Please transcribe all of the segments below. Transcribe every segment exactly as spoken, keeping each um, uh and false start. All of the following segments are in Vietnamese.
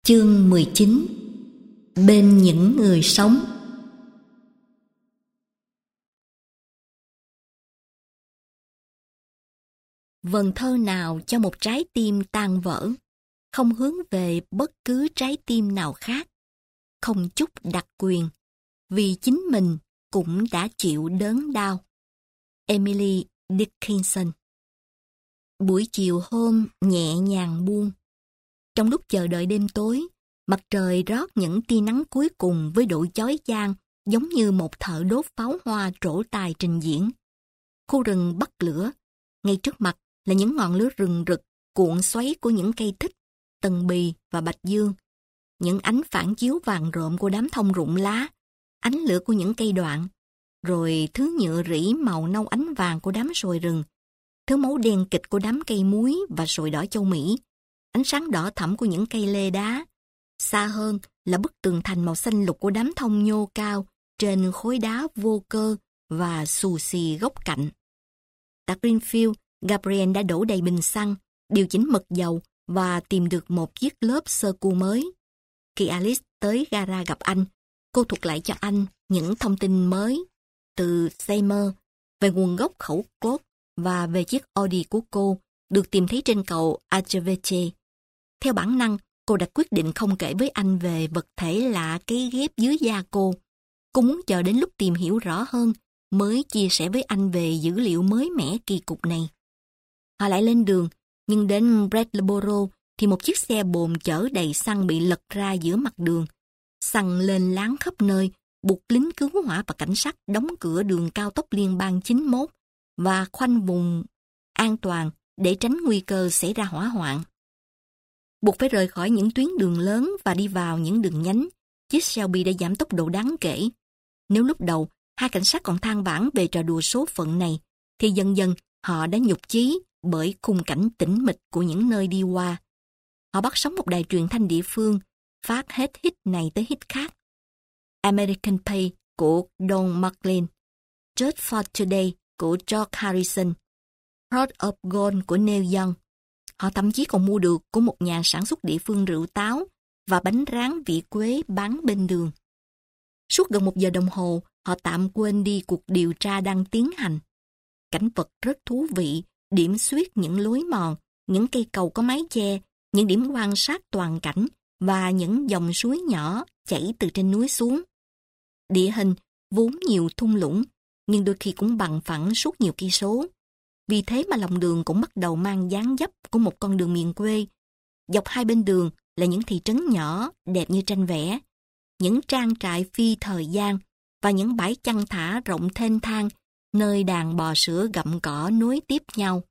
Chương mười chín. Bên những người sống. Vần thơ nào cho một trái tim tan vỡ, không hướng về bất cứ trái tim nào khác, không chút đặc quyền, vì chính mình cũng đã chịu đớn đau. Emily Dickinson. Buổi chiều hôm nhẹ nhàng buông. Trong lúc chờ đợi đêm tối, mặt trời rót những tia nắng cuối cùng với độ chói chang, giống như một thợ đốt pháo hoa trổ tài trình diễn. Khu rừng bắt lửa, ngay trước mặt là những ngọn lửa rừng rực, cuộn xoáy của những cây thích, tần bì và bạch dương. Những ánh phản chiếu vàng rộm của đám thông rụng lá, ánh lửa của những cây đoạn, rồi thứ nhựa rỉ màu nâu ánh vàng của đám sồi rừng, thứ máu đen kịch của đám cây muối và sồi đỏ châu Mỹ, ánh sáng đỏ thẫm của những cây lê đá. Xa hơn là bức tường thành màu xanh lục của đám thông nhô cao trên khối đá vô cơ và xù xì góc cạnh. Tại Greenfield, Gabriel đã đổ đầy bình xăng, điều chỉnh mật dầu và tìm được một chiếc lốp sơ cua mới. Khi Alice tới gara gặp anh, cô thuật lại cho anh những thông tin mới từ Seymour về nguồn gốc khẩu cốt và về chiếc Audi của cô được tìm thấy trên cầu Archeveche. Theo bản năng, cô đã quyết định không kể với anh về vật thể lạ cấy ghép dưới da cô. Cô muốn chờ đến lúc tìm hiểu rõ hơn mới chia sẻ với anh về dữ liệu mới mẻ kỳ cục này. Họ lại lên đường, nhưng đến Brattleboro thì một chiếc xe bồn chở đầy xăng bị lật ra giữa mặt đường. Xăng lên láng khắp nơi, buộc lính cứu hỏa và cảnh sát đóng cửa đường cao tốc liên bang chín mốt và khoanh vùng an toàn để tránh nguy cơ xảy ra hỏa hoạn. Buộc phải rời khỏi những tuyến đường lớn và đi vào những đường nhánh, chiếc Shelby đã giảm tốc độ đáng kể. Nếu lúc đầu hai cảnh sát còn than vãn về trò đùa số phận này, thì dần dần họ đã nhục chí bởi khung cảnh tĩnh mịch của những nơi đi qua. Họ bắt sóng một đài truyền thanh địa phương, phát hết hit này tới hit khác. American Pie của Don McLean, Just for Today của George Harrison, Heart of Gold của Neil Young. Họ thậm chí còn mua được của một nhà sản xuất địa phương rượu táo và bánh rán vị quế bán bên đường. Suốt gần một giờ đồng hồ, họ tạm quên đi cuộc điều tra đang tiến hành. Cảnh vật rất thú vị, điểm xuyết những lối mòn, những cây cầu có mái che, những điểm quan sát toàn cảnh và những dòng suối nhỏ chảy từ trên núi xuống. Địa hình vốn nhiều thung lũng, nhưng đôi khi cũng bằng phẳng suốt nhiều cây số. Vì thế mà lòng đường cũng bắt đầu mang dáng dấp của một con đường miền quê. Dọc hai bên đường là những thị trấn nhỏ, đẹp như tranh vẽ, những trang trại phi thời gian và những bãi chăn thả rộng thênh thang, nơi đàn bò sữa gặm cỏ nối tiếp nhau.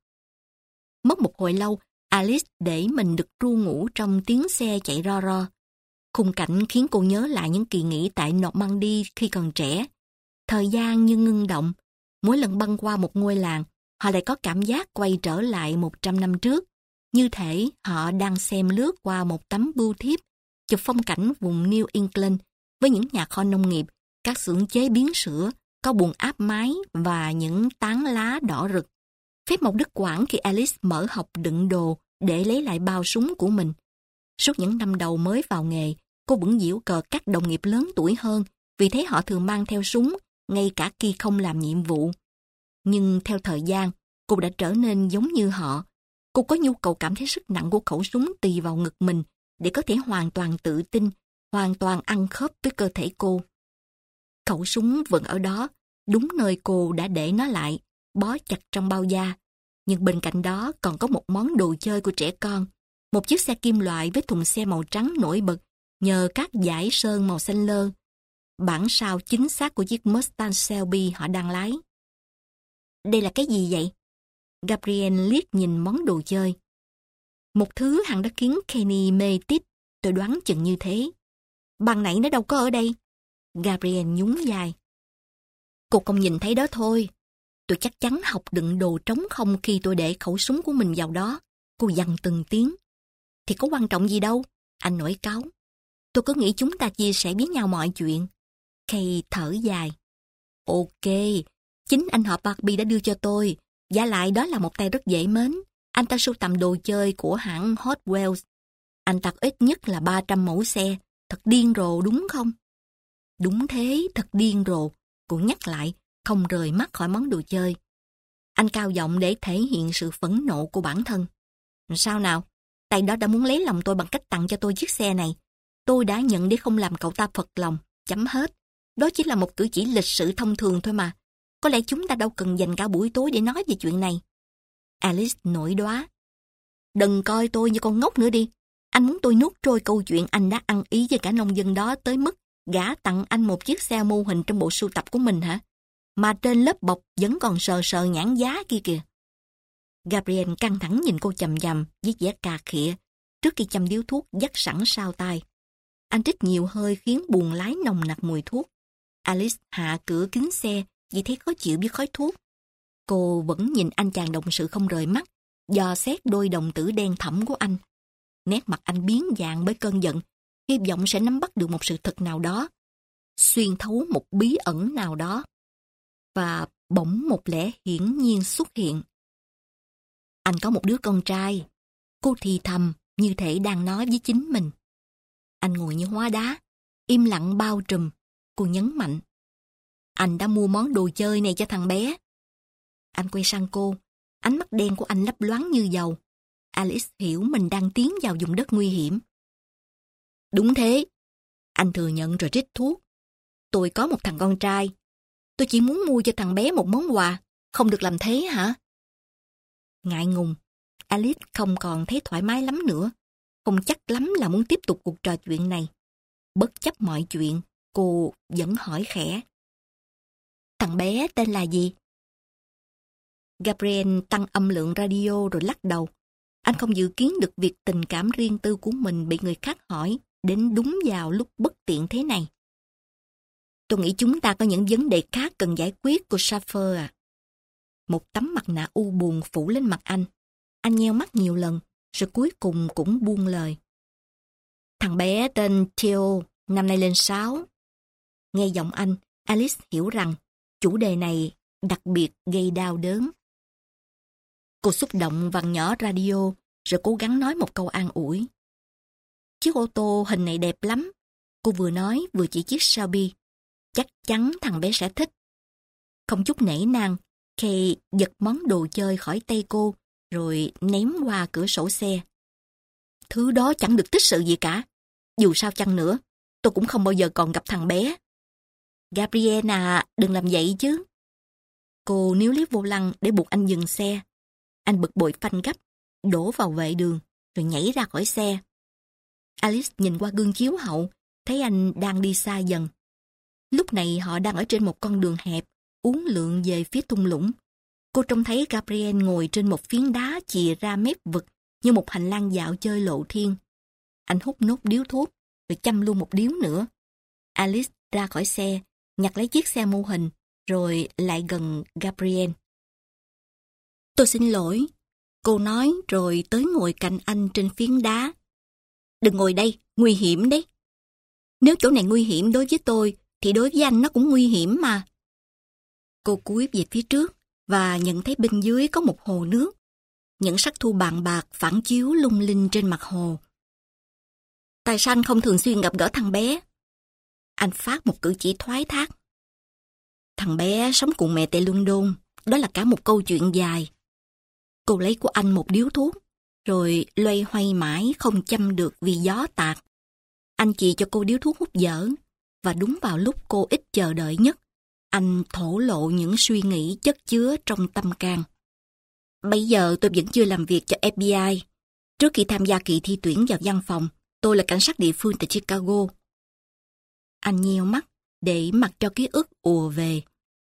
Mất một hồi lâu, Alice để mình được ru ngủ trong tiếng xe chạy ro ro. Khung cảnh khiến cô nhớ lại những kỳ nghỉ tại Normandy khi còn trẻ. Thời gian như ngưng động, mỗi lần băng qua một ngôi làng, họ lại có cảm giác quay trở lại một trăm năm trước, như thể họ đang xem lướt qua một tấm bưu thiếp, chụp phong cảnh vùng New England với những nhà kho nông nghiệp, các xưởng chế biến sữa, có buồng áp mái và những tán lá đỏ rực. Phép màu đứt quãng khi Alice mở hộc đựng đồ để lấy lại bao súng của mình. Suốt những năm đầu mới vào nghề, cô vẫn giễu cợt các đồng nghiệp lớn tuổi hơn, vì thế họ thường mang theo súng, ngay cả khi không làm nhiệm vụ. Nhưng theo thời gian, cô đã trở nên giống như họ. Cô có nhu cầu cảm thấy sức nặng của khẩu súng tì vào ngực mình để có thể hoàn toàn tự tin, hoàn toàn ăn khớp với cơ thể cô. Khẩu súng vẫn ở đó, đúng nơi cô đã để nó lại, bó chặt trong bao da. Nhưng bên cạnh đó còn có một món đồ chơi của trẻ con, một chiếc xe kim loại với thùng xe màu trắng nổi bật nhờ các dải sơn màu xanh lơ. Bản sao chính xác của chiếc Mustang Shelby họ đang lái. Đây là cái gì vậy? Gabriel liếc nhìn món đồ chơi. Một thứ hẳn đã khiến Kenny mê tít, tôi đoán chừng như thế. Ban nãy nó đâu có ở đây. Gabriel nhún vai. Cô không nhìn thấy đó thôi. Tôi chắc chắn học đựng đồ trống không khi tôi để khẩu súng của mình vào đó. Cô dằn từng tiếng. Thì có quan trọng gì đâu, anh nổi cáu. Tôi cứ nghĩ chúng ta chia sẻ với nhau mọi chuyện. Kay thở dài. Ok, chính anh họ Barbie đã đưa cho tôi. Giả lại đó là một tay rất dễ mến. Anh ta sưu tầm đồ chơi của hãng Hot Wheels. Anh ta có ít nhất là ba trăm mẫu xe. Thật điên rồ đúng không? Đúng thế, thật điên rồ. Cô nhắc lại, không rời mắt khỏi món đồ chơi. Anh cao giọng để thể hiện sự phẫn nộ của bản thân. Sao nào? Tay đó đã muốn lấy lòng tôi bằng cách tặng cho tôi chiếc xe này. Tôi đã nhận để không làm cậu ta phật lòng. Chấm hết. Đó chỉ là một cử chỉ lịch sự thông thường thôi mà. Có lẽ chúng ta đâu cần dành cả buổi tối để nói về chuyện này. Alice nổi đoá. Đừng coi tôi như con ngốc nữa đi. Anh muốn tôi nuốt trôi câu chuyện anh đã ăn ý với cả nông dân đó tới mức gã tặng anh một chiếc xe mô hình trong bộ sưu tập của mình hả? Mà trên lớp bọc vẫn còn sờ sờ nhãn giá kia kìa. Gabriel căng thẳng nhìn cô chằm chằm với vẻ cà khịa trước khi châm điếu thuốc dắt sẵn sau tai. Anh trích nhiều hơi khiến buồng lái nồng nặc mùi thuốc. Alice hạ cửa kính xe vì thấy khó chịu với khói thuốc. Cô vẫn nhìn anh chàng đồng sự không rời mắt, dò xét đôi đồng tử đen thẫm của anh. Nét mặt anh biến dạng bởi cơn giận, hy vọng sẽ nắm bắt được một sự thật nào đó, xuyên thấu một bí ẩn nào đó. Và bỗng một lẽ hiển nhiên xuất hiện. Anh có một đứa con trai. Cô thì thầm như thể đang nói với chính mình. Anh ngồi như hóa đá, im lặng bao trùm. Cô nhấn mạnh. Anh đã mua món đồ chơi này cho thằng bé. Anh quay sang cô. Ánh mắt đen của anh lấp loáng như dầu. Alice hiểu mình đang tiến vào vùng đất nguy hiểm. Đúng thế. Anh thừa nhận rồi rít thuốc. Tôi có một thằng con trai. Tôi chỉ muốn mua cho thằng bé một món quà. Không được làm thế hả? Ngại ngùng, Alice không còn thấy thoải mái lắm nữa. Không chắc lắm là muốn tiếp tục cuộc trò chuyện này. Bất chấp mọi chuyện, cô vẫn hỏi khẽ. Thằng bé tên là gì? Gabriel tăng âm lượng radio rồi lắc đầu. Anh không dự kiến được việc tình cảm riêng tư của mình bị người khác hỏi đến đúng vào lúc bất tiện thế này. Tôi nghĩ chúng ta có những vấn đề khác cần giải quyết, cô Schaffer à. Một tấm mặt nạ u buồn phủ lên mặt anh. Anh nheo mắt nhiều lần, rồi cuối cùng cũng buông lời. Thằng bé tên Theo, năm nay lên sáu. Nghe giọng anh, Alice hiểu rằng chủ đề này đặc biệt gây đau đớn. Cô xúc động vặn nhỏ radio, rồi cố gắng nói một câu an ủi. Chiếc ô tô hình này đẹp lắm. Cô vừa nói vừa chỉ chiếc Shelby. Chắc chắn thằng bé sẽ thích. Không chút nể nang, Kay giật món đồ chơi khỏi tay cô, rồi ném qua cửa sổ xe. Thứ đó chẳng được tích sự gì cả. Dù sao chăng nữa, tôi cũng không bao giờ còn gặp thằng bé. Gabriela, đừng làm vậy chứ. Cô níu liếc vô lăng để buộc anh dừng xe. Anh bực bội phanh gấp, đổ vào vệ đường, rồi nhảy ra khỏi xe. Alice nhìn qua gương chiếu hậu, thấy anh đang đi xa dần. Lúc này họ đang ở trên một con đường hẹp, uốn lượn về phía thung lũng. Cô trông thấy Gabriel ngồi trên một phiến đá chìa ra mép vực như một hành lang dạo chơi lộ thiên. Anh hút nốt điếu thuốc, rồi châm luôn một điếu nữa. Alice ra khỏi xe, nhặt lấy chiếc xe mô hình, rồi lại gần Gabriel. Tôi xin lỗi, cô nói rồi tới ngồi cạnh anh trên phiến đá. Đừng ngồi đây, nguy hiểm đấy. Nếu chỗ này nguy hiểm đối với tôi, thì đối với anh nó cũng nguy hiểm mà. Cô cúi về phía trước và nhận thấy bên dưới có một hồ nước. Những sắc thu bàn bạc phản chiếu lung linh trên mặt hồ. Tại sao anh không thường xuyên gặp gỡ thằng bé? Anh phát một cử chỉ thoái thác. Thằng bé sống cùng mẹ tại London, đó là cả một câu chuyện dài. Cô lấy của anh một điếu thuốc, rồi loay hoay mãi không châm được vì gió tạt. Anh chì cho cô điếu thuốc hút dở, và đúng vào lúc cô ít chờ đợi nhất, anh thổ lộ những suy nghĩ chất chứa trong tâm can. Bây giờ tôi vẫn chưa làm việc cho ép bê i. Trước khi tham gia kỳ thi tuyển vào văn phòng, tôi là cảnh sát địa phương tại Chicago. Anh nheo mắt để mặc cho ký ức ùa về.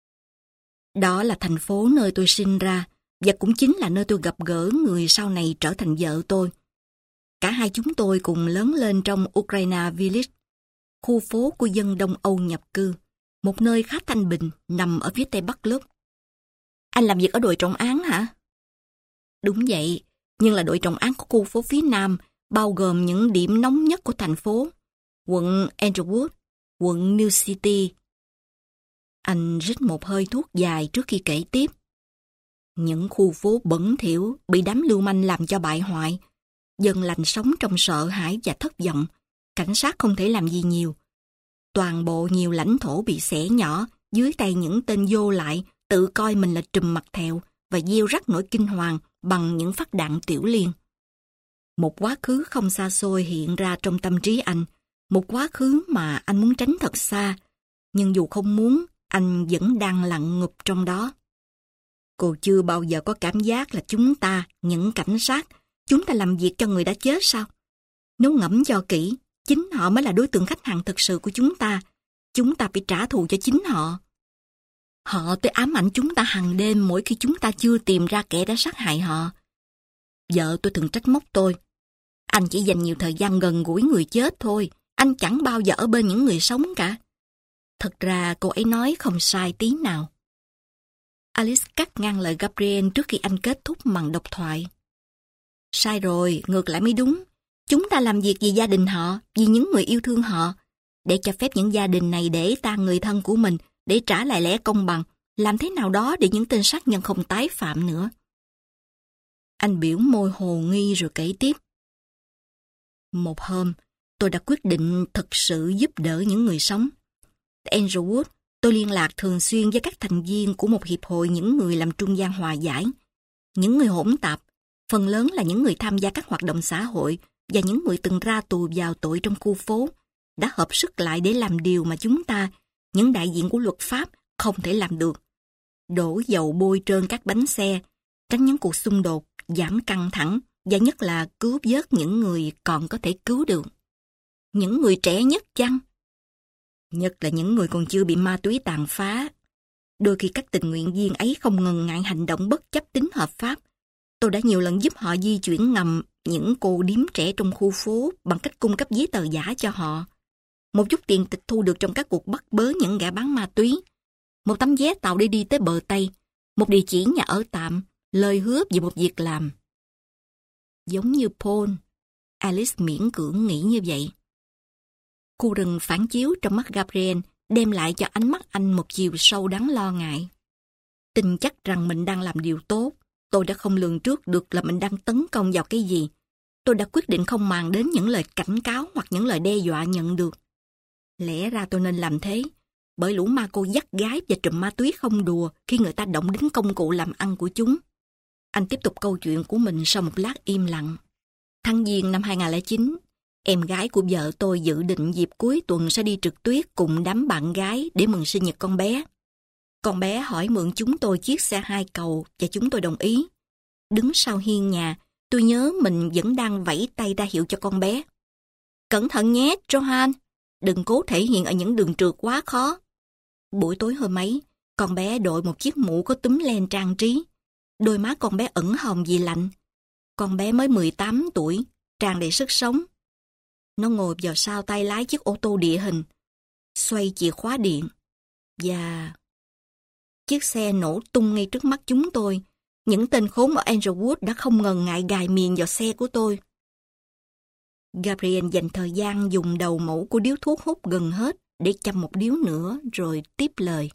Đó là thành phố nơi tôi sinh ra, và cũng chính là nơi tôi gặp gỡ người sau này trở thành vợ tôi. Cả hai chúng tôi cùng lớn lên trong Ukraine Village, khu phố của dân Đông Âu nhập cư, một nơi khá thanh bình nằm ở phía tây bắc lớp. Anh làm việc ở đội trọng án hả? Đúng vậy, nhưng là đội trọng án của khu phố phía nam, bao gồm những điểm nóng nhất của thành phố, quận Englewood, quận New City. Anh rít một hơi thuốc dài trước khi kể tiếp. Những khu phố bẩn thỉu bị đám lưu manh làm cho bại hoại. Dân lành sống trong sợ hãi và thất vọng. Cảnh sát không thể làm gì nhiều. Toàn bộ nhiều lãnh thổ bị xẻ nhỏ dưới tay những tên vô lại tự coi mình là trùm mặt thẹo và gieo rắc nỗi kinh hoàng bằng những phát đạn tiểu liên. Một quá khứ không xa xôi hiện ra trong tâm trí anh, một quá khứ mà anh muốn tránh thật xa, nhưng dù không muốn, anh vẫn đang lặn ngụp trong đó. Cô chưa bao giờ có cảm giác là chúng ta, những cảnh sát, chúng ta làm việc cho người đã chết sao? Nếu ngẫm cho kỹ, chính họ mới là đối tượng khách hàng thực sự của chúng ta. Chúng ta phải trả thù cho chính họ. Họ tới ám ảnh chúng ta hàng đêm mỗi khi chúng ta chưa tìm ra kẻ đã sát hại họ. Vợ tôi thường trách móc tôi. Anh chỉ dành nhiều thời gian gần gũi người chết thôi. Anh chẳng bao giờ ở bên những người sống cả. Thật ra cô ấy nói không sai tí nào. Alice cắt ngang lời Gabriel trước khi anh kết thúc màn độc thoại. Sai rồi, ngược lại mới đúng. Chúng ta làm việc vì gia đình họ, vì những người yêu thương họ. Để cho phép những gia đình này để tang người thân của mình, để trả lại lẽ công bằng, làm thế nào đó để những tên sát nhân không tái phạm nữa. Anh biểu môi hồ nghi rồi kể tiếp. Một hôm, tôi đã quyết định thực sự giúp đỡ những người sống. Tại Englewood, tôi liên lạc thường xuyên với các thành viên của một hiệp hội những người làm trung gian hòa giải. Những người hỗn tạp, phần lớn là những người tham gia các hoạt động xã hội và những người từng ra tù vào tội trong khu phố, đã hợp sức lại để làm điều mà chúng ta, những đại diện của luật pháp, không thể làm được. Đổ dầu bôi trơn các bánh xe, tránh những cuộc xung đột, giảm căng thẳng, và nhất là cứu vớt những người còn có thể cứu được. Những người trẻ nhất chăng? Nhất là những người còn chưa bị ma túy tàn phá. Đôi khi các tình nguyện viên ấy không ngần ngại hành động bất chấp tính hợp pháp. Tôi đã nhiều lần giúp họ di chuyển ngầm những cô điếm trẻ trong khu phố bằng cách cung cấp giấy tờ giả cho họ. Một chút tiền tịch thu được trong các cuộc bắt bớ những gã bán ma túy. Một tấm vé tàu để đi tới bờ Tây. Một địa chỉ nhà ở tạm. Lời hứa về một việc làm. Giống như Paul, Alice miễn cưỡng nghĩ như vậy. Khu rừng phản chiếu trong mắt Gabriel đem lại cho ánh mắt anh một chiều sâu đáng lo ngại. Tin chắc rằng mình đang làm điều tốt. Tôi đã không lường trước được là mình đang tấn công vào cái gì. Tôi đã quyết định không màng đến những lời cảnh cáo hoặc những lời đe dọa nhận được. Lẽ ra tôi nên làm thế, bởi lũ ma cô dắt gái và trùm ma túy không đùa khi người ta động đến công cụ làm ăn của chúng. Anh tiếp tục câu chuyện của mình sau một lát im lặng. Tháng Giêng năm hai không không chín, em gái của vợ tôi dự định dịp cuối tuần sẽ đi trượt tuyết cùng đám bạn gái để mừng sinh nhật con bé. Con bé hỏi mượn chúng tôi chiếc xe hai cầu và chúng tôi đồng ý. Đứng sau hiên nhà, tôi nhớ mình vẫn đang vẫy tay ra hiệu cho con bé. Cẩn thận nhé, Johan. Đừng cố thể hiện ở những đường trượt quá khó. Buổi tối hôm ấy, con bé đội một chiếc mũ có túm len trang trí. Đôi má con bé ửng hồng vì lạnh. Con bé mới mười tám tuổi, tràn đầy sức sống. Nó ngồi vào sau tay lái chiếc ô tô địa hình, xoay chìa khóa điện. Và chiếc xe nổ tung ngay trước mắt chúng tôi. Những tên khốn ở Englewood đã không ngần ngại gài mìn vào xe của tôi. Gabriel dành thời gian dùng đầu mẫu của điếu thuốc hút gần hết để châm một điếu nữa rồi tiếp lời.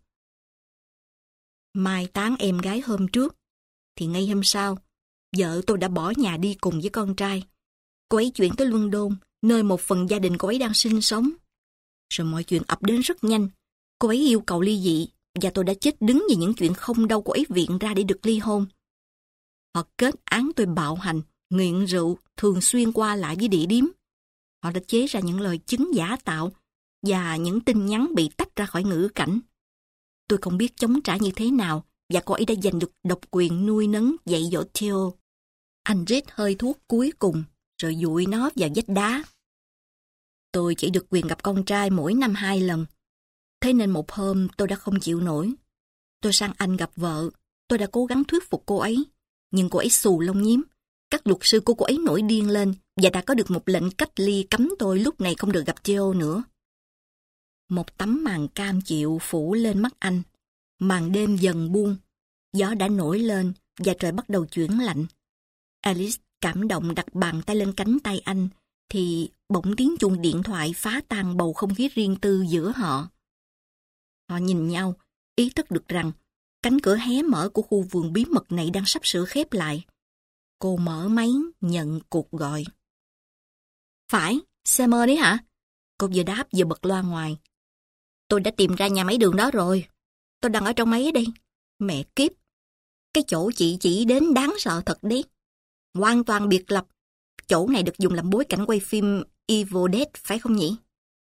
Mai táng em gái hôm trước, thì ngay hôm sau, vợ tôi đã bỏ nhà đi cùng với con trai. Cô ấy chuyển tới London, nơi một phần gia đình cô ấy đang sinh sống. Rồi mọi chuyện ập đến rất nhanh. Cô ấy yêu cầu ly dị, và tôi đã chết đứng vì những chuyện không đâu cô ấy viện ra để được ly hôn. Họ kết án tôi bạo hành, nghiện rượu, thường xuyên qua lại với địa điếm. Họ đã chế ra những lời chứng giả tạo và những tin nhắn bị tách ra khỏi ngữ cảnh. Tôi không biết chống trả như thế nào, và cô ấy đã giành được độc quyền nuôi nấng dạy dỗ Theo. Anh rít hơi thuốc cuối cùng, rồi dụi nó vào vách đá. Tôi chỉ được quyền gặp con trai mỗi năm hai lần. Thế nên một hôm tôi đã không chịu nổi. Tôi sang Anh gặp vợ. Tôi đã cố gắng thuyết phục cô ấy. Nhưng cô ấy xù lông nhím. Các luật sư của cô ấy nổi điên lên và đã có được một lệnh cách ly cấm tôi lúc này không được gặp Theo nữa. Một tấm màn cam chịu phủ lên mắt anh. Màn đêm dần buông. Gió đã nổi lên và trời bắt đầu chuyển lạnh. Alice cảm động đặt bàn tay lên cánh tay anh thì bỗng tiếng chuông điện thoại phá tan bầu không khí riêng tư giữa họ. Họ nhìn nhau, ý thức được rằng cánh cửa hé mở của khu vườn bí mật này đang sắp sửa khép lại. Cô mở máy nhận cuộc gọi. Phải, Seymour đấy hả? Cô vừa đáp vừa bật loa ngoài. Tôi đã tìm ra nhà máy đường đó rồi. Tôi đang ở trong máy đây. Mẹ kiếp. Cái chỗ chị chỉ đến đáng sợ thật đấy. Hoàn toàn biệt lập. Chỗ này được dùng làm bối cảnh quay phim Evil Dead phải không nhỉ?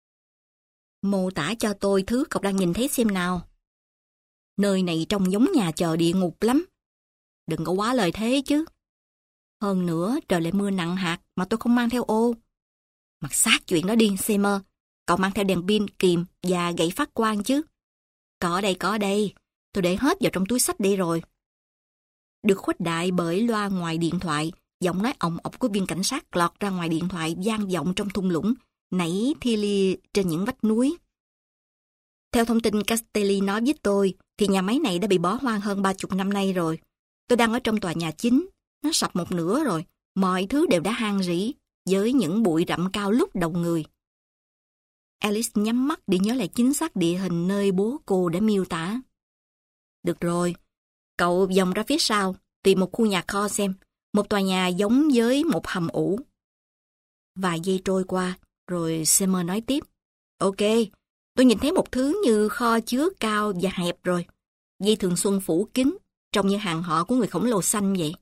Mô tả cho tôi thứ cậu đang nhìn thấy xem nào. Nơi này trông giống nhà chờ địa ngục lắm. Đừng có quá lời thế chứ. Hơn nữa trời lại mưa nặng hạt mà tôi không mang theo ô. Mặc xác chuyện đó đi, Seymour. Cậu mang theo đèn pin, kìm và gậy phát quang chứ. Có đây, có đây. Tôi để hết vào trong túi xách đây rồi. Được khuếch đại bởi loa ngoài điện thoại, giọng nói ồng ọc của viên cảnh sát lọt ra ngoài điện thoại vang vọng trong thung lũng, nảy thi li trên những vách núi. Theo thông tin Castelli nói với tôi, thì nhà máy này đã bị bỏ hoang hơn ba chục năm nay rồi. Tôi đang ở trong tòa nhà chính, nó sập một nửa rồi, mọi thứ đều đã han rỉ, với những bụi rậm cao lúc đầu người. Alice nhắm mắt để nhớ lại chính xác địa hình nơi bố cô đã miêu tả. Được rồi, cậu vòng ra phía sau, tìm một khu nhà kho xem, một tòa nhà giống với một hầm ủ. Vài giây trôi qua, rồi Seymour nói tiếp. Ok, tôi nhìn thấy một thứ như kho chứa cao và hẹp rồi. Dây thường xuân phủ kín, trông như hàng họ của người khổng lồ xanh vậy.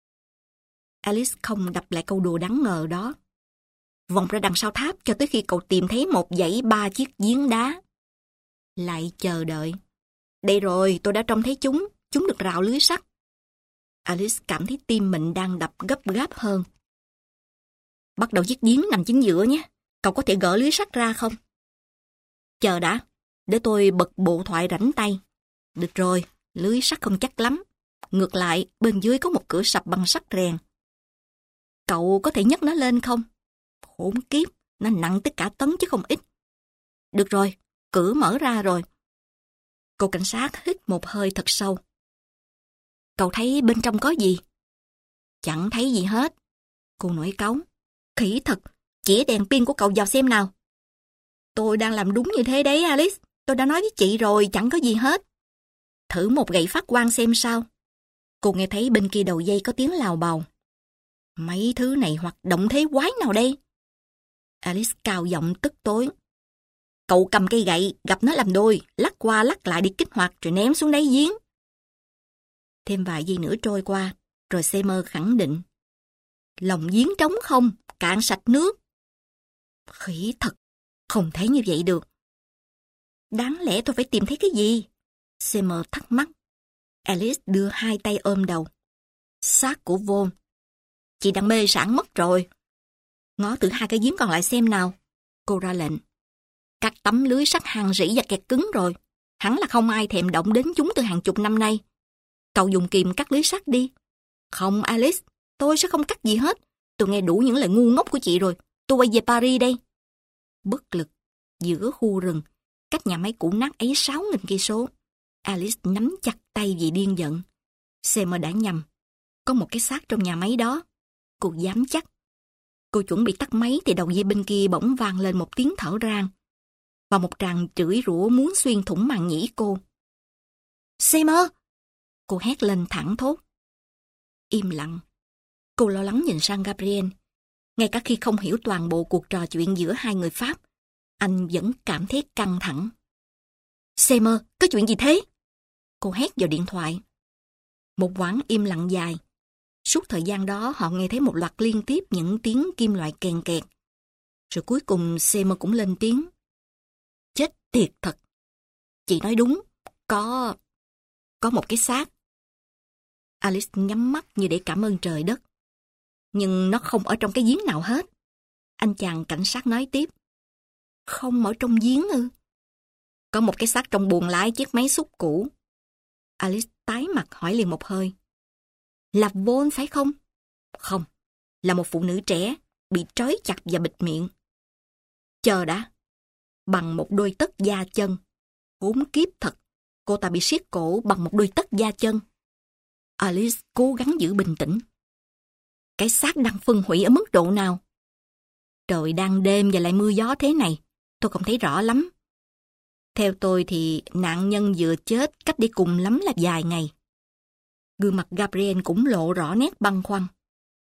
Alice không đập lại câu đùa đáng ngờ đó. Vòng ra đằng sau tháp cho tới khi cậu tìm thấy một dãy ba chiếc giếng đá. Lại chờ đợi. Đây rồi, tôi đã trông thấy chúng. Chúng được rào lưới sắt. Alice cảm thấy tim mình đang đập gấp gáp hơn. Bắt đầu chiếc giếng nằm chính giữa nhé. Cậu có thể gỡ lưới sắt ra không? Chờ đã. Để tôi bật bộ thoại rảnh tay. Được rồi, lưới sắt không chắc lắm. Ngược lại, bên dưới có một cửa sập bằng sắt rèn. Cậu có thể nhấc nó lên không? Khốn kiếp, nó nặng tới cả tấn chứ không ít. Được rồi, cửa mở ra rồi. Cô cảnh sát hít một hơi thật sâu. Cậu thấy bên trong có gì? Chẳng thấy gì hết. Cô nổi cáu. Khỉ thật, chĩa đèn pin của cậu vào xem nào. Tôi đang làm đúng như thế đấy, Alice. Tôi đã nói với chị rồi, chẳng có gì hết. Thử một gậy phát quang xem sao. Cô nghe thấy bên kia đầu dây có tiếng lào bào. Mấy thứ này hoạt động thế quái nào đây? Alice cao giọng tức tối. Cậu cầm cây gậy, gặp nó làm đôi, lắc qua lắc lại đi kích hoạt rồi ném xuống đáy giếng. Thêm vài giây nữa trôi qua, rồi Seymour khẳng định. Lòng giếng trống không, cạn sạch nước. Khỉ thật, không thấy như vậy được. Đáng lẽ tôi phải tìm thấy cái gì? Seymour thắc mắc. Alice đưa hai tay ôm đầu. Xác của Vaughn. Chị đang mê sảng mất rồi. Ngó thử hai cái giếng còn lại xem nào. Cô ra lệnh. Các tấm lưới sắt hàng rỉ và kẹt cứng rồi. Hẳn là không ai thèm động đến chúng từ hàng chục năm nay. Cậu dùng kìm cắt lưới sắt đi. Không, Alice, tôi sẽ không cắt gì hết. Tôi nghe đủ những lời ngu ngốc của chị rồi. Tôi quay về Paris đây. Bất lực, giữa khu rừng, cách nhà máy cũ nát ấy sáu nghìn cây số. Alice nắm chặt tay vì điên giận. Seymour đã nhầm. Có một cái xác trong nhà máy đó. Cô dám chắc. Cô chuẩn bị tắt máy thì đầu dây bên kia bỗng vang lên một tiếng thở rang. Và một tràng chửi rủa muốn xuyên thủng màng nhĩ cô. Seymour! Cô hét lên thẳng thốt. Im lặng. Cô lo lắng nhìn sang Gabriel. Ngay cả khi không hiểu toàn bộ cuộc trò chuyện giữa hai người Pháp, anh vẫn cảm thấy căng thẳng. Seymour, có chuyện gì thế? Cô hét vào điện thoại. Một quãng im lặng dài. Suốt thời gian đó họ nghe thấy một loạt liên tiếp những tiếng kim loại kèn kẹt. Rồi cuối cùng Seymour cũng lên tiếng. Chết tiệt thật. Chị nói đúng. Có... Có một cái xác. Alice nhắm mắt như để cảm ơn trời đất. Nhưng nó không ở trong cái giếng nào hết. Anh chàng cảnh sát nói tiếp. Không ở trong giếng ư? Có một cái xác trong buồng lái chiếc máy xúc cũ. Alice tái mặt hỏi liền một hơi. Là Vaughn phải không? Không, là một phụ nữ trẻ, bị trói chặt và bịt miệng. Chờ đã. Bằng một đôi tất da chân. Khốn kiếp thật. Cô ta bị siết cổ bằng một đôi tất da chân. Alice cố gắng giữ bình tĩnh. Cái xác đang phân hủy ở mức độ nào? Trời đang đêm và lại mưa gió thế này. Tôi không thấy rõ lắm. Theo tôi thì nạn nhân vừa chết cách đây cùng lắm là vài ngày. Gương mặt Gabriel cũng lộ rõ nét băn khoăn.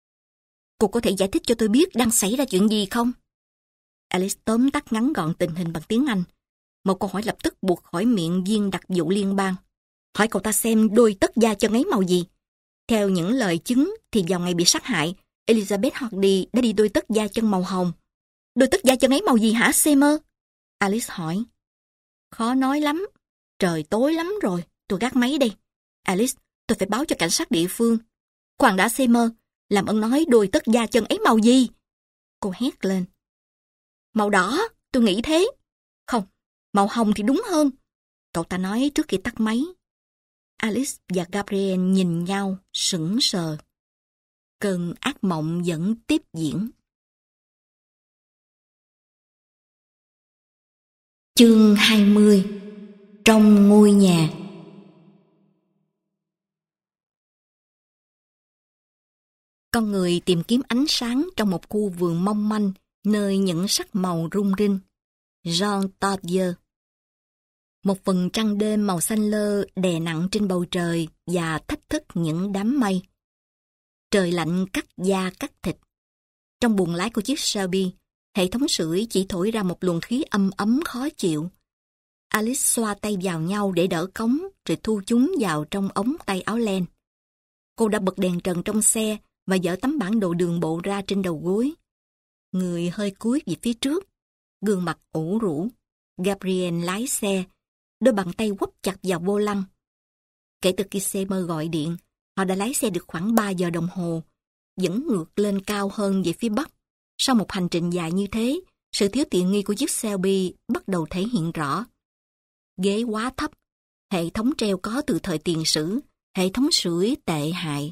Cô có thể giải thích cho tôi biết đang xảy ra chuyện gì không? Alice tóm tắt ngắn gọn tình hình bằng tiếng Anh. Một câu hỏi lập tức buộc khỏi miệng viên đặc vụ liên bang. Hỏi cậu ta xem đôi tất da chân ấy màu gì. Theo những lời chứng thì vào ngày bị sát hại, Elizabeth Hardy đã đi đôi tất da chân màu hồng. Đôi tất da chân ấy màu gì hả, Seymour? Alice hỏi. Khó nói lắm. Trời tối lắm rồi, tôi gác máy đây. Alice, tôi phải báo cho cảnh sát địa phương. Khoan đã, Seymour, làm ơn nói đôi tất da chân ấy màu gì? Cô hét lên. Màu đỏ, tôi nghĩ thế. Không, màu hồng thì đúng hơn. Cậu ta nói trước khi tắt máy. Alice và Gabriel nhìn nhau, sững sờ. Cơn ác mộng vẫn tiếp diễn. Chương hai mươi. Trong ngôi nhà. Con người tìm kiếm ánh sáng trong một khu vườn mong manh, nơi những sắc màu rung rinh. Jean Tardieu. Một vầng trăng đêm màu xanh lơ đè nặng trên bầu trời và thách thức những đám mây. Trời lạnh cắt da cắt thịt. Trong buồng lái của chiếc Shelby, hệ thống sưởi chỉ thổi ra một luồng khí âm ấm khó chịu. Alice xoa tay vào nhau để đỡ cống, rồi thu chúng vào trong ống tay áo len. Cô đã bật đèn trần trong xe và dỡ tấm bản đồ đường bộ ra trên đầu gối. Người hơi cúi về phía trước, gương mặt ủ rũ. Gabriel lái xe, đôi bàn tay quắp chặt vào vô lăng. Kể từ khi Seymour gọi điện, họ đã lái xe được khoảng ba giờ đồng hồ, vẫn ngược lên cao hơn về phía bắc. Sau một hành trình dài như thế, sự thiếu tiện nghi của chiếc Shelby bắt đầu thể hiện rõ. Ghế quá thấp, hệ thống treo có từ thời tiền sử, hệ thống sưởi tệ hại.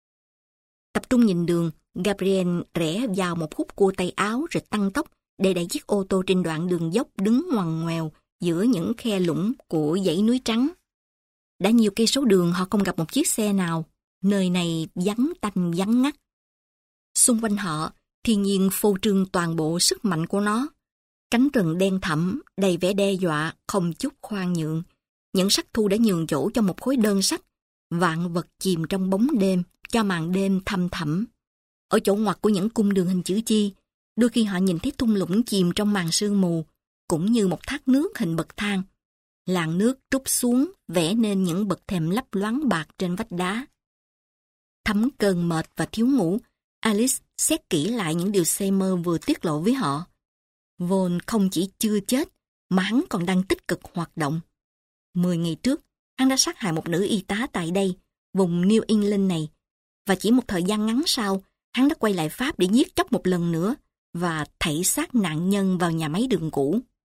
Tập trung nhìn đường, Gabriel rẽ vào một khúc cua tay áo rồi tăng tốc để đẩy chiếc ô tô trên đoạn đường dốc đứng ngoằn ngoèo giữa những khe lũng của dãy núi trắng. Đã nhiều cây số đường họ không gặp một chiếc xe nào, nơi này vắng tanh vắng ngắt. Xung quanh họ, thiên nhiên phô trương toàn bộ sức mạnh của nó. Cánh rừng đen thẳm, đầy vẻ đe dọa, không chút khoan nhượng. Những sắc thu đã nhường chỗ cho một khối đơn sắt. Vạn vật chìm trong bóng đêm, cho màn đêm thăm thẳm. Ở chỗ ngoặt của những cung đường hình chữ chi, đôi khi họ nhìn thấy thung lũng chìm trong màn sương mù, cũng như một thác nước hình bậc thang. Làn nước trút xuống, vẽ nên những bậc thềm lấp loáng bạc trên vách đá. Thấm cơn mệt và thiếu ngủ, Alice xét kỹ lại những điều Seymour vừa tiết lộ với họ. Vaughn không chỉ chưa chết, mà hắn còn đang tích cực hoạt động. Mười ngày trước, hắn đã sát hại một nữ y tá tại đây, vùng New England này, và chỉ một thời gian ngắn sau, hắn đã quay lại Pháp để giết chóc một lần nữa và thảy xác nạn nhân vào nhà máy đường cũ.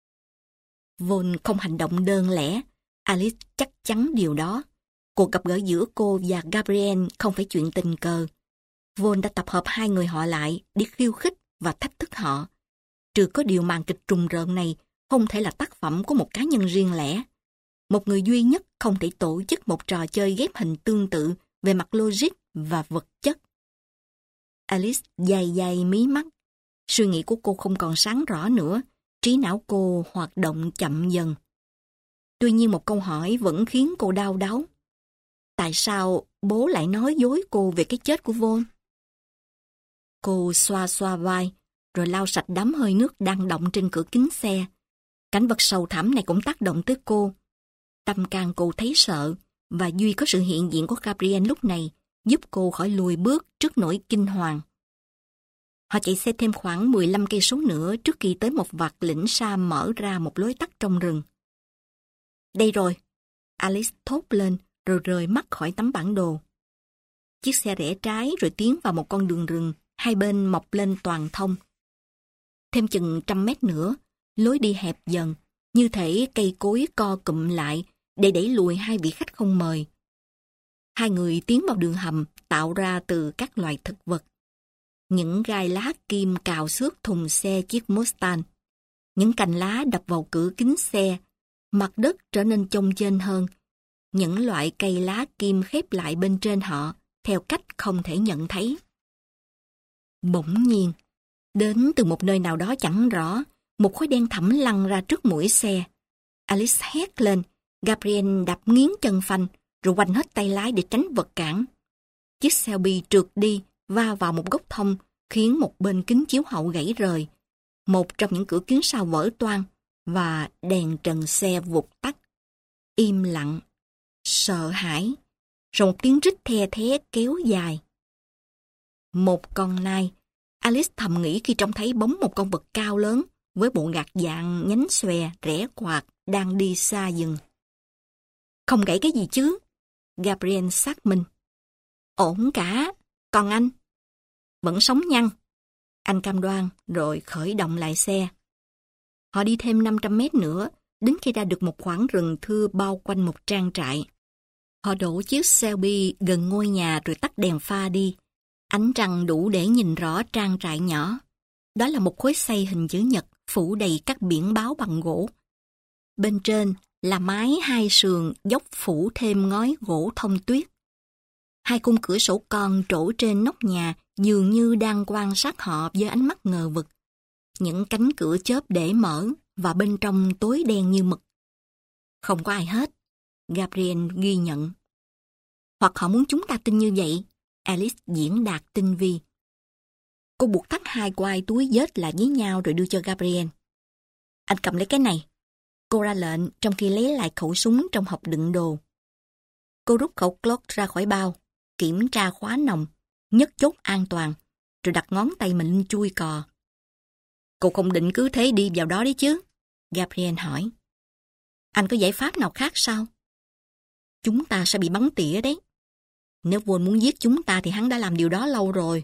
Vaughn không hành động đơn lẻ, Alice chắc chắn điều đó. Cuộc gặp gỡ giữa cô và Gabriel không phải chuyện tình cờ. Vaughn đã tập hợp hai người họ lại để khiêu khích và thách thức họ. Trừ có điều màn kịch trùng rợn này không thể là tác phẩm của một cá nhân riêng lẻ. Một người duy nhất không thể tổ chức một trò chơi ghép hình tương tự về mặt logic và vật chất. Alice dài dài mí mắt. Suy nghĩ của cô không còn sáng rõ nữa. Trí não cô hoạt động chậm dần. Tuy nhiên một câu hỏi vẫn khiến cô đau đáu. Tại sao bố lại nói dối cô về cái chết của Vaughn? Cô xoa xoa vai, rồi lau sạch đám hơi nước đang đọng trên cửa kính xe. Cảnh vật sầu thảm này cũng tác động tới cô. Tâm can cô thấy sợ, và duy có sự hiện diện của Gabriel lúc này giúp cô khỏi lùi bước trước nỗi kinh hoàng. Họ chạy xe thêm khoảng mười lăm cây số nữa trước khi tới một vạt lĩnh sa mở ra một lối tắt trong rừng. Đây rồi, Alice thốt lên rồi rời mắt khỏi tấm bản đồ. Chiếc xe rẽ trái rồi tiến vào một con đường rừng, hai bên mọc lên toàn thông. Thêm chừng trăm mét nữa, lối đi hẹp dần, như thể cây cối co cụm lại để đẩy lùi hai vị khách không mời. Hai người tiến vào đường hầm tạo ra từ các loài thực vật. Những gai lá kim cào xước thùng xe chiếc Mustang. Những cành lá đập vào cửa kính xe, mặt đất trở nên chông chênh hơn. Những loại cây lá kim khép lại bên trên họ theo cách không thể nhận thấy. Bỗng nhiên, đến từ một nơi nào đó chẳng rõ, một khối đen thẳm lăn ra trước mũi xe. Alice hét lên, Gabriel đạp nghiến chân phanh, rồi quanh hết tay lái để tránh vật cản. Chiếc Shelby trượt đi, va vào một gốc thông, khiến một bên kính chiếu hậu gãy rời, một trong những cửa kính sau vỡ toang và đèn trần xe vụt tắt. Im lặng, sợ hãi, rồi một tiếng rít the thé kéo dài. Một con nai, Alice thầm nghĩ khi trông thấy bóng một con vật cao lớn với bộ gạc dạng nhánh xòe, rẽ quạt, đang đi xa dần. Không gãy cái gì chứ? Gabriel xác minh. Ổn cả, còn anh? Vẫn sống nhăn. Anh cam đoan rồi khởi động lại xe. Họ đi thêm năm trăm mét nữa, đến khi ra được một khoảng rừng thưa bao quanh một trang trại. Họ đổ chiếc Shelby gần ngôi nhà rồi tắt đèn pha đi. Ánh trăng đủ để nhìn rõ trang trại nhỏ. Đó là một khối xây hình chữ nhật phủ đầy các biển báo bằng gỗ. Bên trên là mái hai sườn dốc phủ thêm ngói gỗ thông tuyết. Hai khung cửa sổ con trổ trên nóc nhà dường như đang quan sát họ với ánh mắt ngờ vực. Những cánh cửa chớp để mở và bên trong tối đen như mực. Không có ai hết, Gabriel ghi nhận. Hoặc họ muốn chúng ta tin như vậy, Alice diễn đạt tinh vi. Cô buộc thắt hai quai túi vết lại với nhau rồi đưa cho Gabriel. Anh cầm lấy cái này. Cô ra lệnh trong khi lấy lại khẩu súng trong hộp đựng đồ. Cô rút khẩu Glock ra khỏi bao, kiểm tra khóa nòng, nhấc chốt an toàn, rồi đặt ngón tay mình lên chui cò. Cô không định cứ thế đi vào đó đấy chứ? Gabriel hỏi. Anh có giải pháp nào khác sao? Chúng ta sẽ bị bắn tỉa đấy. Nếu Vaughn muốn giết chúng ta thì hắn đã làm điều đó lâu rồi.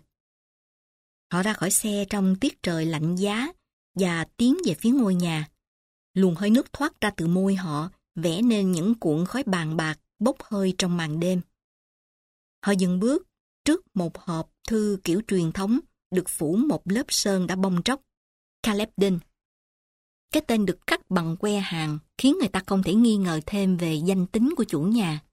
Họ ra khỏi xe trong tiết trời lạnh giá và tiến về phía ngôi nhà. Luồng hơi nước thoát ra từ môi họ, vẽ nên những cuộn khói bàn bạc bốc hơi trong màn đêm. Họ dừng bước trước một hộp thư kiểu truyền thống được phủ một lớp sơn đã bong tróc. Caleb Dean. Cái tên được khắc bằng que hàng khiến người ta không thể nghi ngờ thêm về danh tính của chủ nhà.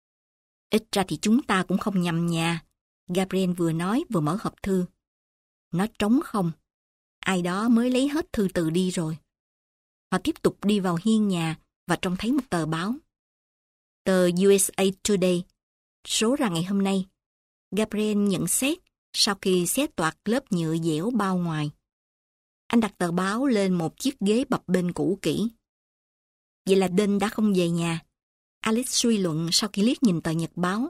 Ít ra thì chúng ta cũng không nhầm nhà, Gabriel vừa nói vừa mở hộp thư. Nó trống không. Ai đó mới lấy hết thư từ đi rồi. Họ tiếp tục đi vào hiên nhà và trông thấy một tờ báo. Tờ u ét a Today, số ra ngày hôm nay. Gabriel nhận xét sau khi xé toạc lớp nhựa dẻo bao ngoài. Anh đặt tờ báo lên một chiếc ghế bập bênh cũ kỹ. Vậy là Dean đã không về nhà. Alice suy luận sau khi liếc nhìn tờ nhật báo.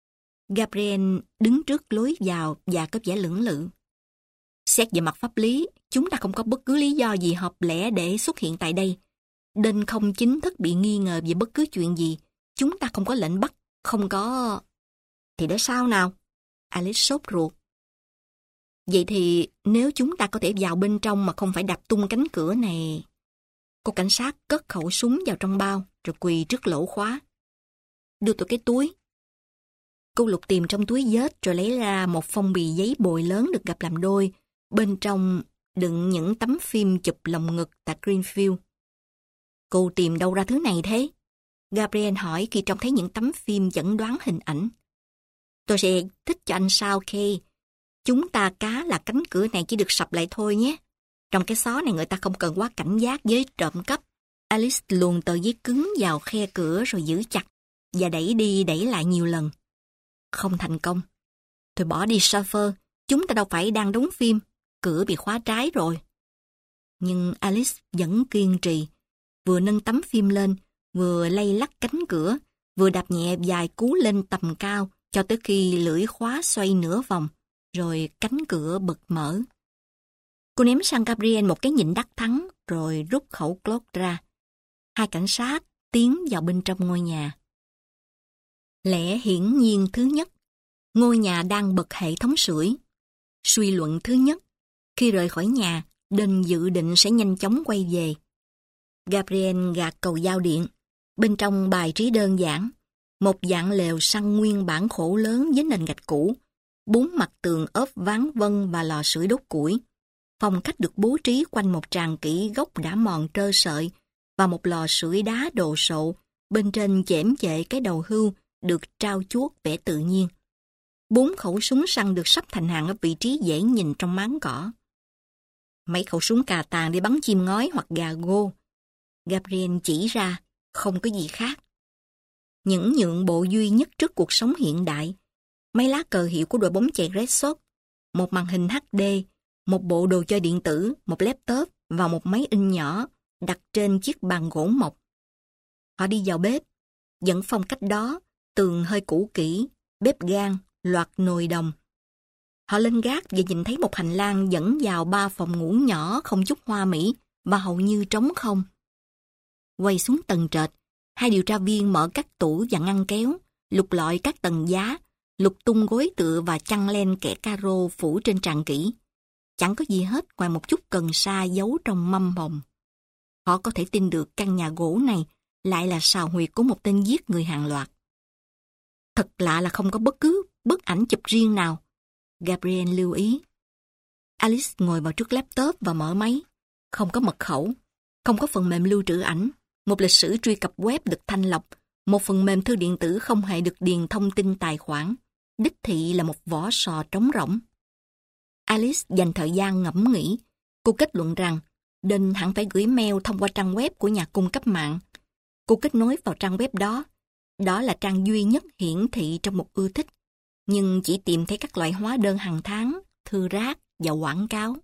Gabriel đứng trước lối vào và có vẻ lưỡng lự. Xét về mặt pháp lý, chúng ta không có bất cứ lý do gì hợp lẽ để xuất hiện tại đây. Dean không chính thức bị nghi ngờ về bất cứ chuyện gì. Chúng ta không có lệnh bắt, không có... Thì để sao nào? Alice sốt ruột. Vậy thì nếu chúng ta có thể vào bên trong mà không phải đập tung cánh cửa này... Cô cảnh sát cất khẩu súng vào trong bao rồi quỳ trước lỗ khóa. Đưa tôi cái túi. Cô lục tìm trong túi vết rồi lấy ra một phong bì giấy bồi lớn được gập làm đôi. Bên trong đựng những tấm phim chụp lồng ngực tại Greenfield. Cô tìm đâu ra thứ này thế? Gabriel hỏi khi trông thấy những tấm phim chẩn đoán hình ảnh. Tôi sẽ thích cho anh sao, Kay. Chúng ta cá là cánh cửa này chỉ được sập lại thôi nhé. Trong cái xó này người ta không cần quá cảnh giác với trộm cắp. Alice luồn tờ giấy cứng vào khe cửa rồi giữ chặt và đẩy đi đẩy lại nhiều lần. Không thành công. Thôi bỏ đi chauffeur, chúng ta đâu phải đang đóng phim, cửa bị khóa trái rồi. Nhưng Alice vẫn kiên trì, vừa nâng tấm phim lên, vừa lay lắc cánh cửa, vừa đạp nhẹ vài cú lên tầm cao cho tới khi lưỡi khóa xoay nửa vòng, rồi cánh cửa bật mở. Cô ném sang Gabriel một cái nhìn đắc thắng, rồi rút khẩu Glock ra. Hai cảnh sát tiến vào bên trong ngôi nhà. Lẽ hiển nhiên thứ nhất, ngôi nhà đang bật hệ thống sưởi. Suy luận thứ nhất, khi rời khỏi nhà, Dean dự định sẽ nhanh chóng quay về. Gabriel gạt cầu giao điện. Bên trong bài trí đơn giản, một dạng lều săn nguyên bản khổ lớn với nền gạch cũ, bốn mặt tường ốp ván vân và lò sưởi đốt củi. Phòng khách được bố trí quanh một tràng kỹ gốc đã mòn trơ sợi và một lò sưởi đá đồ sộ, bên trên chễm chệ cái đầu hươu được trao chuốt vẻ tự nhiên. Bốn khẩu súng săn được sắp thành hàng ở vị trí dễ nhìn trong máng cỏ. Mấy khẩu súng cà tàng để bắn chim ngói hoặc gà gô. Gabriel chỉ ra, không có gì khác. Những nhượng bộ duy nhất trước cuộc sống hiện đại, mấy lá cờ hiệu của đội bóng chày Red Sox, một màn hình hát đê, một bộ đồ chơi điện tử, một laptop và một máy in nhỏ đặt trên chiếc bàn gỗ mộc. Họ đi vào bếp, vẫn phong cách đó, tường hơi cũ kỹ, bếp gang, loạt nồi đồng. Họ lên gác và nhìn thấy một hành lang dẫn vào ba phòng ngủ nhỏ không chút hoa mỹ và hầu như trống không. Quay xuống tầng trệt, hai điều tra viên mở các tủ và ngăn kéo, lục lọi các tầng giá, lục tung gối tựa và chăn len kẻ caro phủ trên tràn kỹ. Chẳng có gì hết ngoài một chút cần sa giấu trong mâm hồng. Họ có thể tin được căn nhà gỗ này lại là sào huyệt của một tên giết người hàng loạt. Thật lạ là không có bất cứ bức ảnh chụp riêng nào, Gabriel lưu ý. Alice ngồi vào trước laptop và mở máy. Không có mật khẩu, không có phần mềm lưu trữ ảnh, một lịch sử truy cập web được thanh lọc, một phần mềm thư điện tử không hề được điền thông tin tài khoản. Đích thị là một vỏ sò trống rỗng. Alice dành thời gian ngẫm nghĩ. Cô kết luận rằng Đinh hẳn phải gửi mail thông qua trang web của nhà cung cấp mạng. Cô kết nối vào trang web đó. Đó là trang duy nhất hiển thị trong một ưa thích, nhưng chỉ tìm thấy các loại hóa đơn hàng tháng, thư rác và quảng cáo.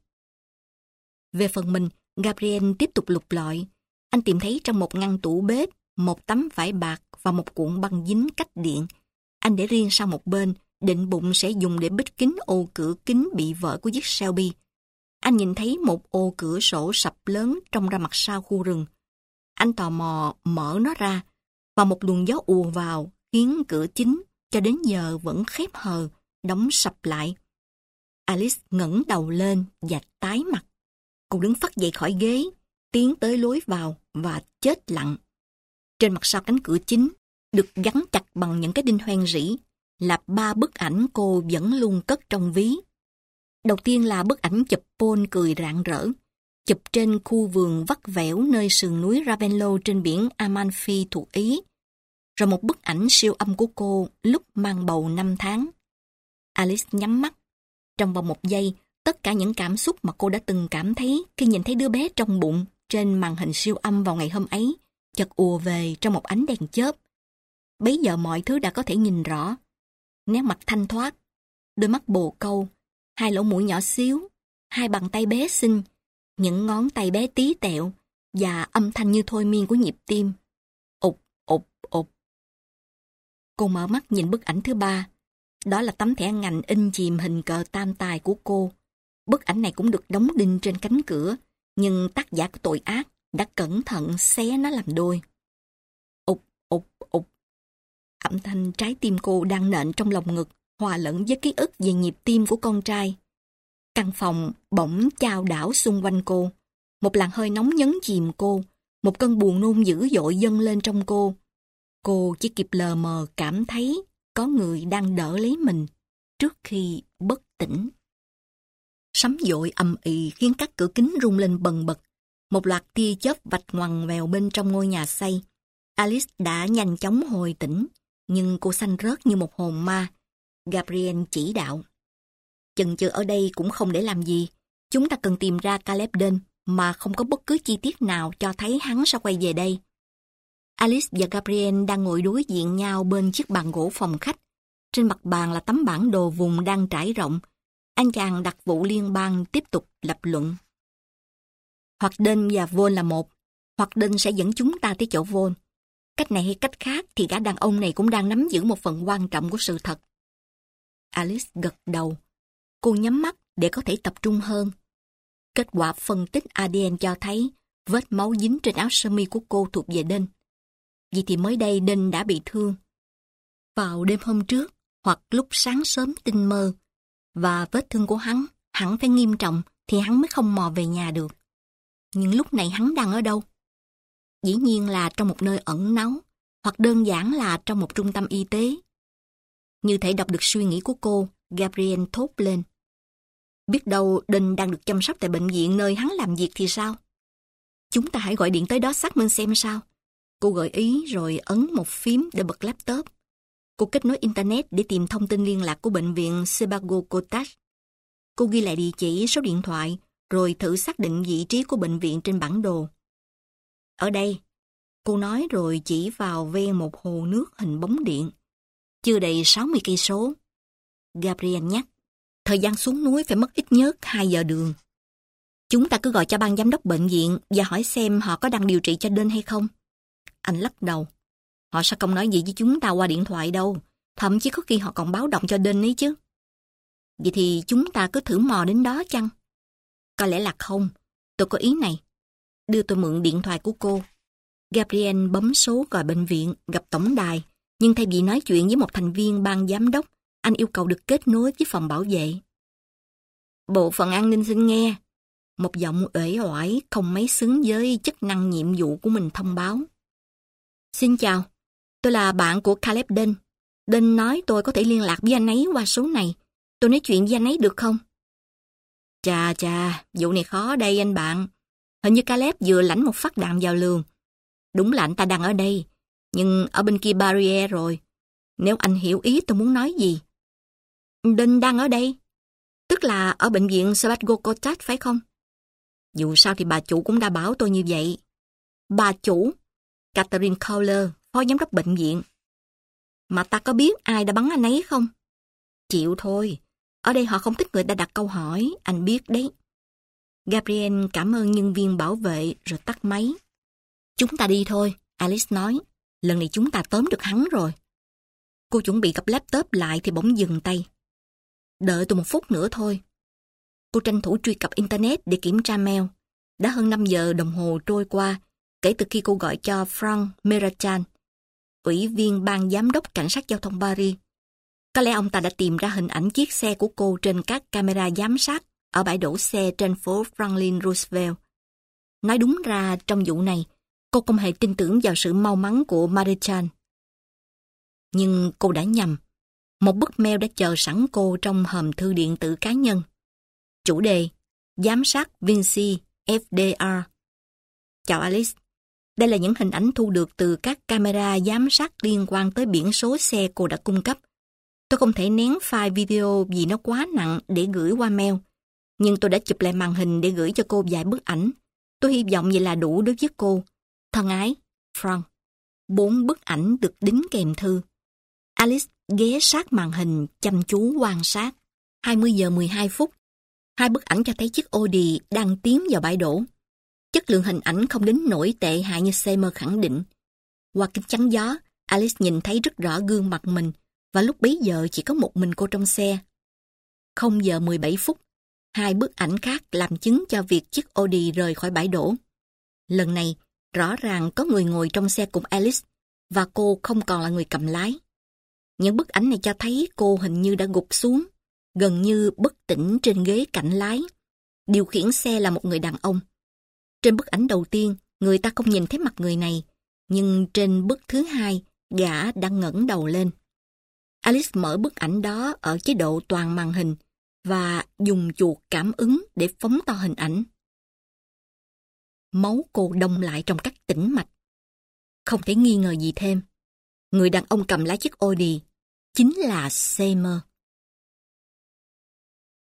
Về phần mình, Gabriel tiếp tục lục lọi. Anh tìm thấy trong một ngăn tủ bếp một tấm vải bạc và một cuộn băng dính cách điện. Anh để riêng sang một bên, định bụng sẽ dùng để bít kín ô cửa kính bị vỡ của chiếc Shelby. Anh nhìn thấy một ô cửa sổ sập lớn trông ra mặt sau khu rừng. Anh tò mò mở nó ra, và một luồng gió ùa vào khiến cửa chính cho đến giờ vẫn khép hờ, đóng sập lại. Alice ngẩng đầu lên và tái mặt. Cô đứng phắt dậy khỏi ghế, tiến tới lối vào và chết lặng. Trên mặt sau cánh cửa chính, được gắn chặt bằng những cái đinh hoen rỉ, là ba bức ảnh cô vẫn luôn cất trong ví. Đầu tiên là bức ảnh chụp Paul cười rạng rỡ, chụp trên khu vườn vắt vẻo nơi sườn núi Ravenlo trên biển Amalfi thuộc Ý. Rồi một bức ảnh siêu âm của cô lúc mang bầu năm tháng. Alice nhắm mắt. Trong vòng một giây, tất cả những cảm xúc mà cô đã từng cảm thấy khi nhìn thấy đứa bé trong bụng trên màn hình siêu âm vào ngày hôm ấy chợt ùa về trong một ánh đèn chớp. Bấy giờ mọi thứ đã có thể nhìn rõ. Nét mặt thanh thoát, đôi mắt bồ câu, hai lỗ mũi nhỏ xíu, hai bàn tay bé xinh, những ngón tay bé tí tẹo và âm thanh như thôi miên của nhịp tim. Ụp, ụp, ụp. Cô mở mắt nhìn bức ảnh thứ ba. Đó là tấm thẻ ngành in chìm hình cờ tam tài của cô. Bức ảnh này cũng được đóng đinh trên cánh cửa, nhưng tác giả của tội ác đã cẩn thận xé nó làm đôi. Ụp, ụp, ụp. Âm thanh trái tim cô đang nện trong lồng ngực, hòa lẫn với ký ức về nhịp tim của con trai. Căn phòng bỗng chao đảo xung quanh cô. Một làn hơi nóng nhấn chìm cô, một cơn buồn nôn dữ dội dâng lên trong cô. Cô chỉ kịp lờ mờ cảm thấy có người đang đỡ lấy mình trước khi bất tỉnh. Sấm dội ầm ĩ khiến các cửa kính rung lên bần bật. Một loạt tia chớp vạch ngoằn vèo bên trong ngôi nhà xây. Alice đã nhanh chóng hồi tỉnh, nhưng cô xanh rớt như một hồn ma. Gabriel chỉ đạo. Chần chừ ở đây cũng không để làm gì. Chúng ta cần tìm ra Caleb Dane mà không có bất cứ chi tiết nào cho thấy hắn sẽ quay về đây. Alice và Gabriel đang ngồi đối diện nhau bên chiếc bàn gỗ phòng khách. Trên mặt bàn là tấm bản đồ vùng đang trải rộng. Anh chàng đặc vụ liên bang tiếp tục lập luận. Hoặc Dane và Vaughn là một, hoặc Dane sẽ dẫn chúng ta tới chỗ Vaughn. Cách này hay cách khác thì gã đàn ông này cũng đang nắm giữ một phần quan trọng của sự thật. Alice gật đầu. Cô nhắm mắt để có thể tập trung hơn. Kết quả phân tích a đê en cho thấy vết máu dính trên áo sơ mi của cô thuộc về Dane. Vì thì mới đây Dane đã bị thương. Vào đêm hôm trước, hoặc lúc sáng sớm tinh mơ, và vết thương của hắn hẳn phải nghiêm trọng thì hắn mới không mò về nhà được. Nhưng lúc này hắn đang ở đâu? Dĩ nhiên là trong một nơi ẩn náu, hoặc đơn giản là trong một trung tâm y tế. Như thể đọc được suy nghĩ của cô, Gabriel thốt lên. Biết đâu Dane đang được chăm sóc tại bệnh viện nơi hắn làm việc thì sao? Chúng ta hãy gọi điện tới đó xác minh xem sao. Cô gợi ý rồi ấn một phím để bật laptop. Cô kết nối Internet để tìm thông tin liên lạc của bệnh viện Sebago Cottage. Cô ghi lại địa chỉ, số điện thoại, rồi thử xác định vị trí của bệnh viện trên bản đồ. Ở đây, cô nói rồi chỉ vào ven một hồ nước hình bóng điện. Chưa đầy sáu mươi cây số. Gabriel nhắc. Thời gian xuống núi phải mất ít nhất hai giờ đường. Chúng ta cứ gọi cho ban giám đốc bệnh viện và hỏi xem họ có đang điều trị cho Đinh hay không. Anh lắc đầu. Họ sẽ không nói gì với chúng ta qua điện thoại đâu. Thậm chí có khi họ còn báo động cho Đinh ấy chứ. Vậy thì chúng ta cứ thử mò đến đó chăng? Có lẽ là không. Tôi có ý này. Đưa tôi mượn điện thoại của cô. Gabriel bấm số gọi bệnh viện, gặp tổng đài. Nhưng thay vì nói chuyện với một thành viên ban giám đốc, anh yêu cầu được kết nối với phòng bảo vệ. Bộ phận an ninh xin nghe. Một giọng uể oải không mấy xứng với chức năng nhiệm vụ của mình thông báo. Xin chào, tôi là bạn của Caleb Đinh. Đinh nói tôi có thể liên lạc với anh ấy qua số này. Tôi nói chuyện với anh ấy được không? Chà chà, vụ này khó đây anh bạn. Hình như Caleb vừa lãnh một phát đạn vào lường. Đúng là anh ta đang ở đây, nhưng ở bên kia barrier rồi. Nếu anh hiểu ý tôi muốn nói gì. Đinh đang ở đây. Tức là ở bệnh viện Sebastian Cottage phải không? Dù sao thì bà chủ cũng đã bảo tôi như vậy. Bà chủ? Catherine Cowler, phó giám đốc bệnh viện. Mà ta có biết ai đã bắn anh ấy không? Chịu thôi. Ở đây họ không thích người ta đặt câu hỏi, anh biết đấy. Gabriel cảm ơn nhân viên bảo vệ rồi tắt máy. Chúng ta đi thôi, Alice nói. Lần này chúng ta tóm được hắn rồi. Cô chuẩn bị cặp laptop lại thì bỗng dừng tay. Đợi tôi một phút nữa thôi. Cô tranh thủ truy cập Internet để kiểm tra mail. Đã hơn năm giờ đồng hồ trôi qua kể từ khi cô gọi cho Frank Merachan, ủy viên ban giám đốc cảnh sát giao thông Paris. Có lẽ ông ta đã tìm ra hình ảnh chiếc xe của cô trên các camera giám sát ở bãi đổ xe trên phố Franklin Roosevelt. Nói đúng ra trong vụ này, cô không hề tin tưởng vào sự mau mắn của Merachan. Nhưng cô đã nhầm. Một bức mail đã chờ sẵn cô trong hòm thư điện tử cá nhân. Chủ đề: Giám sát Vinci F D R. Chào Alice. Đây là những hình ảnh thu được từ các camera giám sát liên quan tới biển số xe cô đã cung cấp. Tôi không thể nén file video vì nó quá nặng để gửi qua mail. Nhưng tôi đã chụp lại màn hình để gửi cho cô vài bức ảnh. Tôi hy vọng vậy là đủ đối với cô. Thân ái, Frank. Bốn bức ảnh được đính kèm thư. Alice ghé sát màn hình chăm chú quan sát. hai mươi giờ mười hai phút. Hai bức ảnh cho thấy chiếc Audi đang tiến vào bãi đổ. Chất lượng hình ảnh không đến nỗi tệ hại như Seymour khẳng định. Qua kính chắn gió, Alice nhìn thấy rất rõ gương mặt mình và lúc bấy giờ chỉ có một mình cô trong xe. không giờ mười bảy phút. Hai bức ảnh khác làm chứng cho việc chiếc Audi rời khỏi bãi đổ. Lần này, rõ ràng có người ngồi trong xe cùng Alice và cô không còn là người cầm lái. Những bức ảnh này cho thấy cô hình như đã gục xuống, gần như bất tỉnh trên ghế cạnh lái. Điều khiển xe là một người đàn ông. Trên bức ảnh đầu tiên, người ta không nhìn thấy mặt người này, nhưng trên bức thứ hai, gã đang ngẩng đầu lên. Alice mở bức ảnh đó ở chế độ toàn màn hình và dùng chuột cảm ứng để phóng to hình ảnh. Máu cô đông lại trong các tĩnh mạch. Không thể nghi ngờ gì thêm. Người đàn ông cầm lái chiếc Audi chính là Seymour.